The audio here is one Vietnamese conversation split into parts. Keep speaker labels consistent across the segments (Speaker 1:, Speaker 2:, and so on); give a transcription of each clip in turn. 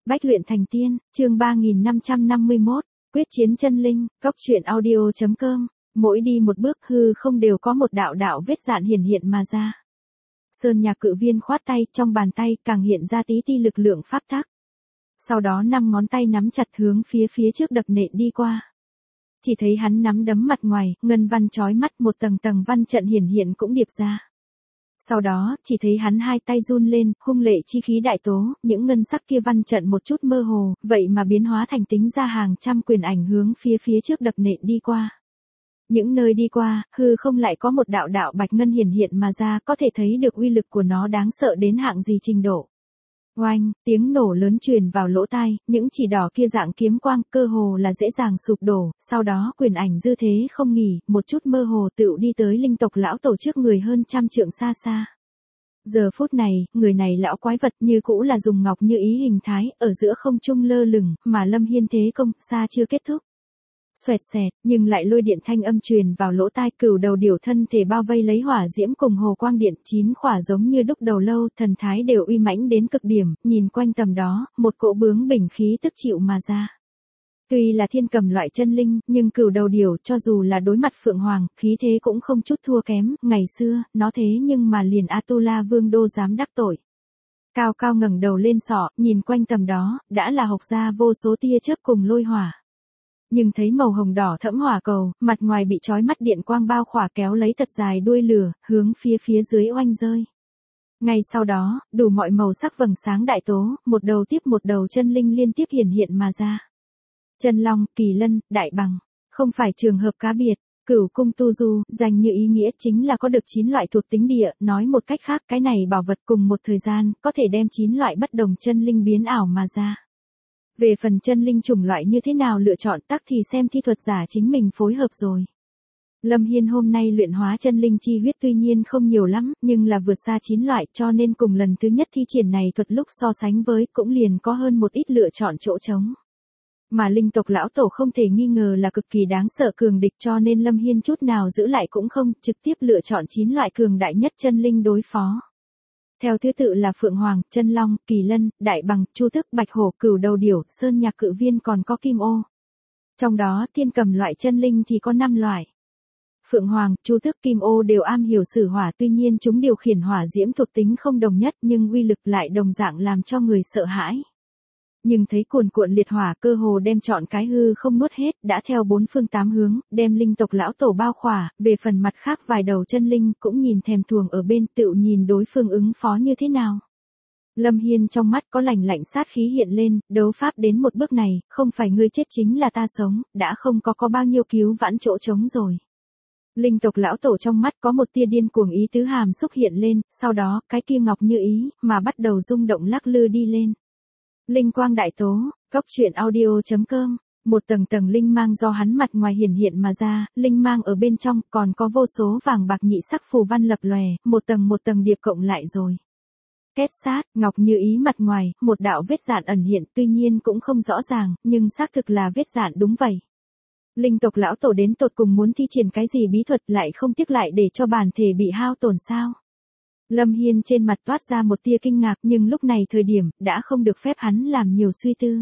Speaker 1: Bách luyện thành tiên, chương 3551, quyết chiến chân linh, cốc truyện audio.com, mỗi đi một bước hư không đều có một đạo đạo vết dạn hiển hiện mà ra. Sơn Nhạc Cự Viên khoát tay, trong bàn tay càng hiện ra tí ti lực lượng pháp tắc. Sau đó 5 ngón tay nắm chặt hướng phía trước đập nện đi qua. Chỉ thấy hắn nắm đấm mặt ngoài, ngân văn chói mắt, một tầng tầng văn trận hiển hiện cũng điệp ra. Sau đó, chỉ thấy hắn hai tay run lên, hung lệ chi khí đại tố, những ngân sắc kia văn trận một chút mơ hồ, vậy mà biến hóa thành tính ra hàng trăm quyền ảnh hướng phía trước đập nện đi qua. Những nơi đi qua, hư không lại có một đạo đạo bạch ngân hiển hiện mà ra, có thể thấy được uy lực của nó đáng sợ đến hạng gì trình độ. Oanh, tiếng nổ lớn truyền vào lỗ tai, những chỉ đỏ kia dạng kiếm quang, cơ hồ là dễ dàng sụp đổ, sau đó quyền ảnh dư thế không nghỉ, một chút mơ hồ tựu đi tới linh tộc lão tổ trước người hơn trăm trượng xa xa. Giờ phút này, người này lão quái vật như cũ là dùng ngọc như ý hình thái, ở giữa không trung lơ lửng, mà Lâm Hiên thế công, xa chưa kết thúc. Xoẹt xẹt, nhưng lại lôi điện thanh âm truyền vào lỗ tai, cửu đầu điểu thân thể bao vây lấy hỏa diễm cùng hồ quang điện, 9 khỏa giống như đúc đầu lâu, thần thái đều uy mãnh đến cực điểm, nhìn quanh tầm đó, một cỗ bướng bỉnh khí tức chịu mà ra. Tuy là thiên cầm loại chân linh, nhưng cửu đầu điểu cho dù là đối mặt Phượng Hoàng, khí thế cũng không chút thua kém, ngày xưa, nó thế nhưng mà liền Atula Vương Đô dám đắc tội. Cao cao ngẩng đầu lên sọ, nhìn quanh tầm đó, đã là hộc ra vô số tia chớp cùng lôi hỏa. Nhưng thấy màu hồng đỏ thẫm hỏa cầu, mặt ngoài bị chói mắt điện quang bao khỏa kéo lấy thật dài đuôi lửa, hướng phía dưới oanh rơi. Ngay sau đó, đủ mọi màu sắc vầng sáng đại tố, một đầu tiếp một đầu chân linh liên tiếp hiển hiện mà ra. Chân long, kỳ lân, đại bằng, không phải trường hợp cá biệt, cửu cung tu du, danh như ý nghĩa chính là có được 9 loại thuộc tính địa, nói một cách khác, cái này bảo vật cùng một thời gian, có thể đem 9 loại bất đồng chân linh biến ảo mà ra. Về phần chân linh chủng loại như thế nào lựa chọn tắc thì xem thi thuật giả chính mình phối hợp rồi. Lâm Hiên hôm nay luyện hóa chân linh chi huyết tuy nhiên không nhiều lắm, nhưng là vượt xa 9 loại cho nên cùng lần thứ nhất thi triển này thuật lúc so sánh với cũng liền có hơn một ít lựa chọn chỗ trống. Mà linh tộc lão tổ không thể nghi ngờ là cực kỳ đáng sợ cường địch cho nên Lâm Hiên chút nào giữ lại cũng không, trực tiếp lựa chọn 9 loại cường đại nhất chân linh đối phó. Theo thứ tự là Phượng Hoàng, Chân Long, Kỳ Lân, Đại Bằng, Chu Tước, Bạch Hổ, Cửu Đầu Điểu, Sơn Nhạc Cự Viên còn có Kim Ô. Trong đó thiên cầm loại chân linh thì có 5 loại. Phượng Hoàng, Chu Tước, Kim Ô đều am hiểu sử hỏa tuy nhiên chúng điều khiển hỏa diễm thuộc tính không đồng nhất nhưng uy lực lại đồng dạng làm cho người sợ hãi. Nhưng thấy cuồn cuộn liệt hỏa cơ hồ đem trọn cái hư không nuốt hết, đã theo 4 phương 8 hướng, đem linh tộc lão tổ bao khỏa, về phần mặt khác vài đầu chân linh cũng nhìn thèm thuồng ở bên tựu nhìn đối phương ứng phó như thế nào. Lâm Hiên trong mắt có lạnh lạnh sát khí hiện lên, đấu pháp đến một bước này, không phải ngươi chết chính là ta sống, đã không có bao nhiêu cứu vãn chỗ trống rồi. Linh tộc lão tổ trong mắt có một tia điên cuồng ý tứ hàm xúc hiện lên, sau đó, cái kia ngọc như ý, mà bắt đầu rung động lắc lư đi lên. Linh quang đại tố, cốc truyện audio.com, một tầng tầng linh mang do hắn mặt ngoài hiển hiện mà ra, linh mang ở bên trong còn có vô số vàng bạc nhị sắc phù văn lập lòe, một tầng điệp cộng lại rồi. Kết sát, ngọc như ý mặt ngoài, một đạo vết dạn ẩn hiện tuy nhiên cũng không rõ ràng, nhưng xác thực là vết dạn đúng vậy. Linh tộc lão tổ đến tột cùng muốn thi triển cái gì bí thuật lại không tiếc lại để cho bản thể bị hao tổn sao? Lâm Hiên trên mặt toát ra một tia kinh ngạc nhưng lúc này thời điểm, đã không được phép hắn làm nhiều suy tư.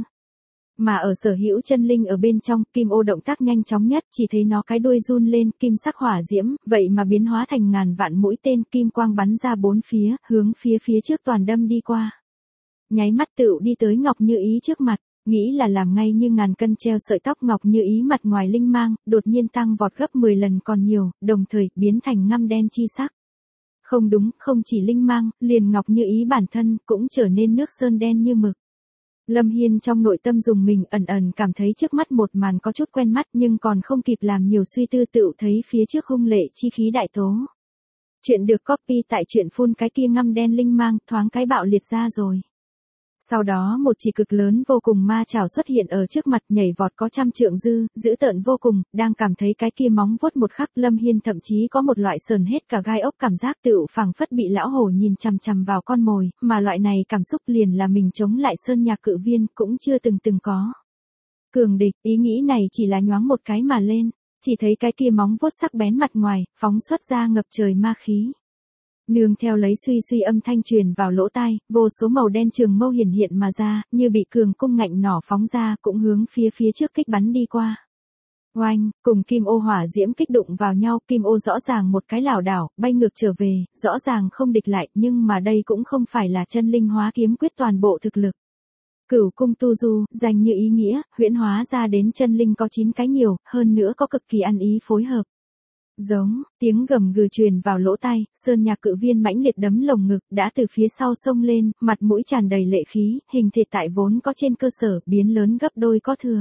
Speaker 1: Mà ở sở hữu chân linh ở bên trong, Kim Ô động tác nhanh chóng nhất, chỉ thấy nó cái đuôi run lên, kim sắc hỏa diễm, vậy mà biến hóa thành ngàn vạn mũi tên, kim quang bắn ra bốn phía, hướng phía trước toàn đâm đi qua. Nháy mắt tựu đi tới Ngọc Như Ý trước mặt, nghĩ là làm ngay như ngàn cân treo sợi tóc Ngọc Như Ý mặt ngoài linh mang, đột nhiên tăng vọt gấp 10 lần còn nhiều, đồng thời biến thành ngăm đen chi sắc. Không đúng, không chỉ linh mang, liền Ngọc Như Ý bản thân cũng trở nên nước sơn đen như mực. Lâm Hiên trong nội tâm dùng mình ẩn cảm thấy trước mắt một màn có chút quen mắt nhưng còn không kịp làm nhiều suy tư tựu thấy phía trước hung lệ chi khí đại tố. Chuyện được copy tại truyện phun cái kia ngăm đen linh mang thoáng cái bạo liệt ra rồi. Sau đó một chỉ cực lớn vô cùng ma chảo xuất hiện ở trước mặt nhảy vọt có trăm trượng dư, dữ tợn vô cùng, đang cảm thấy cái kia móng vuốt một khắc Lâm Hiên thậm chí có một loại sờn hết cả gai ốc cảm giác tựu phảng phất bị lão hổ nhìn chằm chằm vào con mồi, mà loại này cảm xúc liền là mình chống lại Sơn Nhạc Cự Viên cũng chưa từng có. Cường địch, ý nghĩ này chỉ là nhoáng một cái mà lên, chỉ thấy cái kia móng vuốt sắc bén mặt ngoài, phóng xuất ra ngập trời ma khí. Nương theo lấy suy suy âm thanh truyền vào lỗ tai, vô số màu đen trường mâu hiển hiện mà ra, như bị cường cung ngạnh nỏ phóng ra cũng hướng phía trước kích bắn đi qua. Oanh, cùng kim ô hỏa diễm kích đụng vào nhau, kim ô rõ ràng một cái lảo đảo, bay ngược trở về, rõ ràng không địch lại, nhưng mà đây cũng không phải là chân linh hóa kiếm quyết toàn bộ thực lực. Cửu cung tu du, danh như ý nghĩa, huyễn hóa ra đến chân linh có 9 cái nhiều, hơn nữa có cực kỳ ăn ý phối hợp. Giống, tiếng gầm gừ truyền vào lỗ tai, Sơn Nhạc Cự Viên mãnh liệt đấm lồng ngực, đã từ phía sau xông lên, mặt mũi tràn đầy lệ khí, hình thể tại vốn có trên cơ sở, biến lớn gấp đôi có thừa.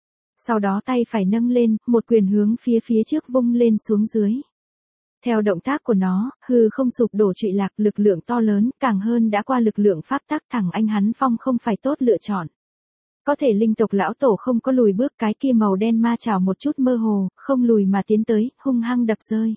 Speaker 1: Sau đó tay phải nâng lên, một quyền hướng phía trước vung lên xuống dưới. Theo động tác của nó, hư không sụp đổ trụy lạc, lực lượng to lớn, càng hơn đã qua lực lượng pháp tắc, thẳng anh hắn phong không phải tốt lựa chọn. Có thể linh tộc lão tổ không có lùi bước, cái kia màu đen ma chảo một chút mơ hồ, không lùi mà tiến tới, hung hăng đập rơi.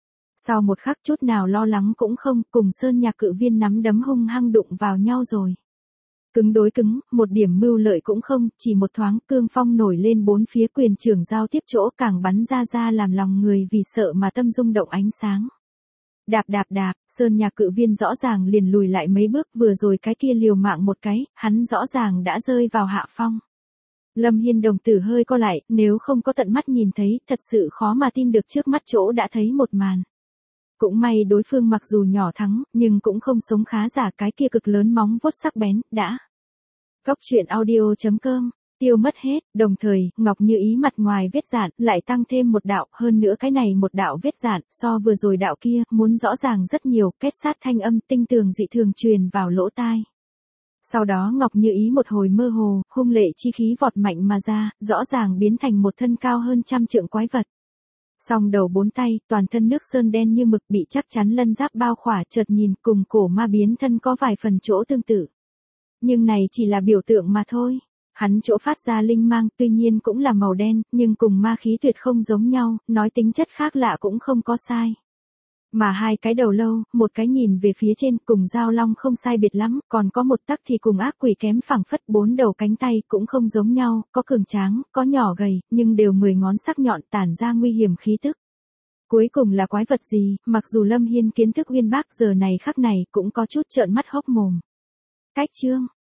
Speaker 1: Sau một khắc chút nào lo lắng cũng không, cùng Sơn Nhạc Cự Viên nắm đấm hung hăng đụng vào nhau rồi. Cứng đối cứng, một điểm mưu lợi cũng không, chỉ một thoáng cương phong nổi lên bốn phía, quyền trưởng giao tiếp chỗ càng bắn ra làm lòng người vì sợ mà tâm rung động ánh sáng. Đạp, Sơn Nhạc Cự Viên rõ ràng liền lùi lại mấy bước, vừa rồi cái kia liều mạng một cái, hắn rõ ràng đã rơi vào hạ phong. Lâm Hiên đồng tử hơi co lại, nếu không có tận mắt nhìn thấy, thật sự khó mà tin được trước mắt chỗ đã thấy một màn. Cũng may đối phương mặc dù nhỏ thắng, nhưng cũng không sống khá giả, cái kia cực lớn móng vuốt sắc bén, đã. Góc truyện audio.com, tiêu mất hết, đồng thời, Ngọc Như Ý mặt ngoài vết dạn, lại tăng thêm một đạo, hơn nữa cái này một đạo vết dạn, so vừa rồi đạo kia, muốn rõ ràng rất nhiều, kết sát thanh âm tinh tường dị thường truyền vào lỗ tai. Sau đó Ngọc Như Ý một hồi mơ hồ, hung lệ chi khí vọt mạnh mà ra, rõ ràng biến thành một thân cao hơn 100 trượng quái vật. Song đầu 4 tay, toàn thân nước sơn đen như mực, bị chắc chắn lân giáp bao khỏa, chợt nhìn cùng cổ ma biến thân có vài phần chỗ tương tự. Nhưng này chỉ là biểu tượng mà thôi. Hắn chỗ phát ra linh mang tuy nhiên cũng là màu đen, nhưng cùng ma khí tuyệt không giống nhau, nói tính chất khác lạ cũng không có sai. Mà hai cái đầu lâu, một cái nhìn về phía trên cùng giao long không sai biệt lắm, còn có một tắc thì cùng ác quỷ kém phẳng phất, 4 đầu cánh tay cũng không giống nhau, có cường tráng, có nhỏ gầy, nhưng đều 10 ngón sắc nhọn tản ra nguy hiểm khí tức. Cuối cùng là quái vật gì, mặc dù Lâm Hiên kiến thức uyên bác giờ này khắc này cũng có chút trợn mắt hốc mồm. Cách chương